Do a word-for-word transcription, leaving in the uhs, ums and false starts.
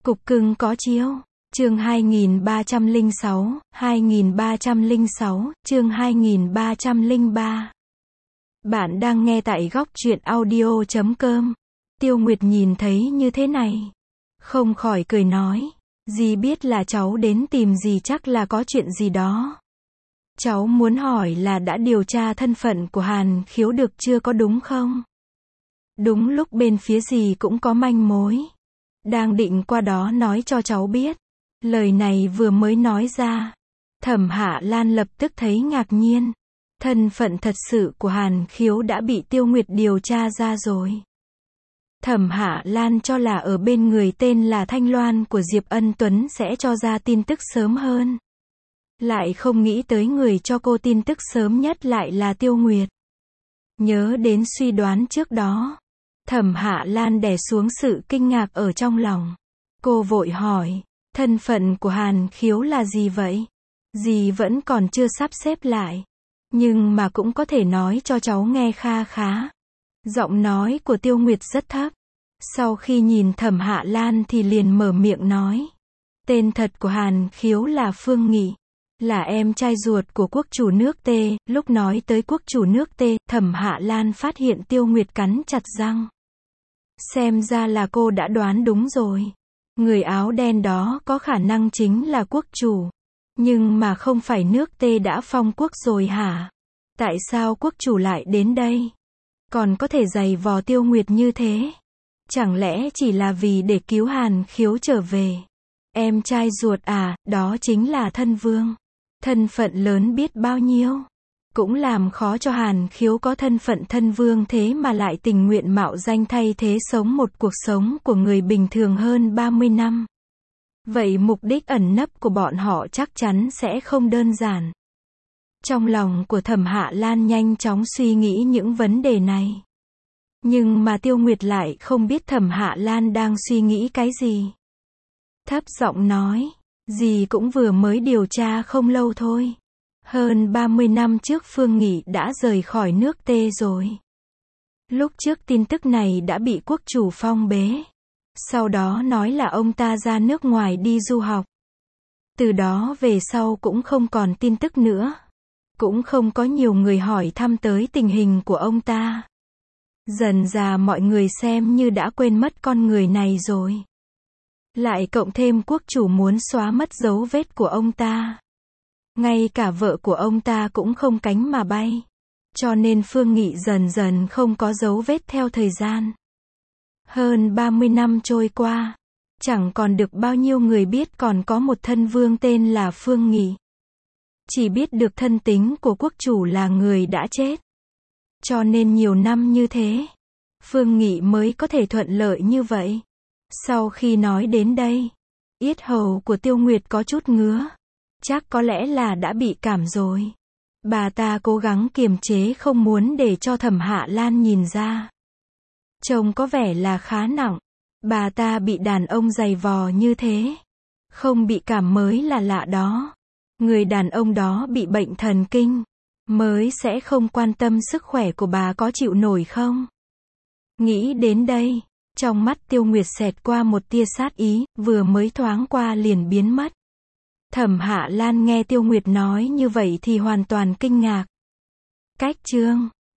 Cục cưng có chiếu. Chương hai nghìn ba trăm lẻ sáu, hai nghìn ba trăm lẻ sáu, chương hai nghìn ba trăm lẻ ba. Bạn đang nghe tại góc truyện audio chấm com. Tiêu Nguyệt nhìn thấy như thế này, không khỏi cười nói, dì biết là cháu đến tìm dì chắc là có chuyện gì đó. Cháu muốn hỏi là đã điều tra thân phận của Hàn Khiếu được chưa, có đúng không? Đúng lúc bên phía dì cũng có manh mối, đang định qua đó nói cho cháu biết. Lời này vừa mới nói ra, Thẩm Hạ Lan lập tức thấy ngạc nhiên. Thân phận thật sự của Hàn Khiếu đã bị Tiêu Nguyệt điều tra ra rồi. Thẩm Hạ Lan cho là ở bên người tên là Thanh Loan của Diệp Ân Tuấn sẽ cho ra tin tức sớm hơn. Lại không nghĩ tới người cho cô tin tức sớm nhất lại là Tiêu Nguyệt. Nhớ đến suy đoán trước đó, Thẩm Hạ Lan đè xuống sự kinh ngạc ở trong lòng. Cô vội hỏi, thân phận của Hàn Khiếu là gì vậy? Dì vẫn còn chưa sắp xếp lại, nhưng mà cũng có thể nói cho cháu nghe kha khá. Giọng nói của Tiêu Nguyệt rất thấp. Sau khi nhìn Thẩm Hạ Lan thì liền mở miệng nói, tên thật của Hàn Khiếu là Phương Nghị, là em trai ruột của quốc chủ nước T. Lúc nói tới quốc chủ nước T, Thẩm Hạ Lan phát hiện Tiêu Nguyệt cắn chặt răng. Xem ra là cô đã đoán đúng rồi. Người áo đen đó có khả năng chính là quốc chủ. Nhưng mà không phải nước T đã phong quốc rồi hả? Tại sao quốc chủ lại đến đây? Còn có thể giày vò Tiêu Nguyệt như thế? Chẳng lẽ chỉ là vì để cứu Hàn Khiếu trở về? Em trai ruột à, đó chính là thân vương. Thân phận lớn biết bao nhiêu. Cũng làm khó cho Hàn Khiếu có thân phận thân vương thế mà lại tình nguyện mạo danh thay thế sống một cuộc sống của người bình thường hơn ba mươi năm. Vậy mục đích ẩn nấp của bọn họ chắc chắn sẽ không đơn giản. Trong lòng của Thẩm Hạ Lan nhanh chóng suy nghĩ những vấn đề này. Nhưng mà Tiêu Nguyệt lại không biết Thẩm Hạ Lan đang suy nghĩ cái gì. Thấp giọng nói, dì cũng vừa mới điều tra không lâu thôi. Hơn ba mươi năm trước Phương Nghị đã rời khỏi nước T rồi. Lúc trước tin tức này đã bị quốc chủ phong bế. Sau đó nói là ông ta ra nước ngoài đi du học. Từ đó về sau cũng không còn tin tức nữa. Cũng không có nhiều người hỏi thăm tới tình hình của ông ta. Dần dà mọi người xem như đã quên mất con người này rồi. Lại cộng thêm quốc chủ muốn xóa mất dấu vết của ông ta. Ngay cả vợ của ông ta cũng không cánh mà bay. Cho nên Phương Nghị dần dần không có dấu vết theo thời gian. Hơn ba mươi năm trôi qua, chẳng còn được bao nhiêu người biết còn có một thân vương tên là Phương Nghị. Chỉ biết được thân tính của quốc chủ là người đã chết. Cho nên nhiều năm như thế, Phương Nghị mới có thể thuận lợi như vậy. Sau khi nói đến đây, yết hầu của Tiêu Nguyệt có chút ngứa. Chắc có lẽ là đã bị cảm rồi. Bà ta cố gắng kiềm chế không muốn để cho Thẩm Hạ Lan nhìn ra. Trông có vẻ là khá nặng. Bà ta bị đàn ông giày vò như thế. Không bị cảm mới là lạ đó. Người đàn ông đó bị bệnh thần kinh, mới sẽ không quan tâm sức khỏe của bà có chịu nổi không? Nghĩ đến đây, trong mắt Tiêu Nguyệt xẹt qua một tia sát ý, vừa mới thoáng qua liền biến mất. Thẩm Hạ Lan nghe Tiêu Nguyệt nói như vậy thì hoàn toàn kinh ngạc. Cách chương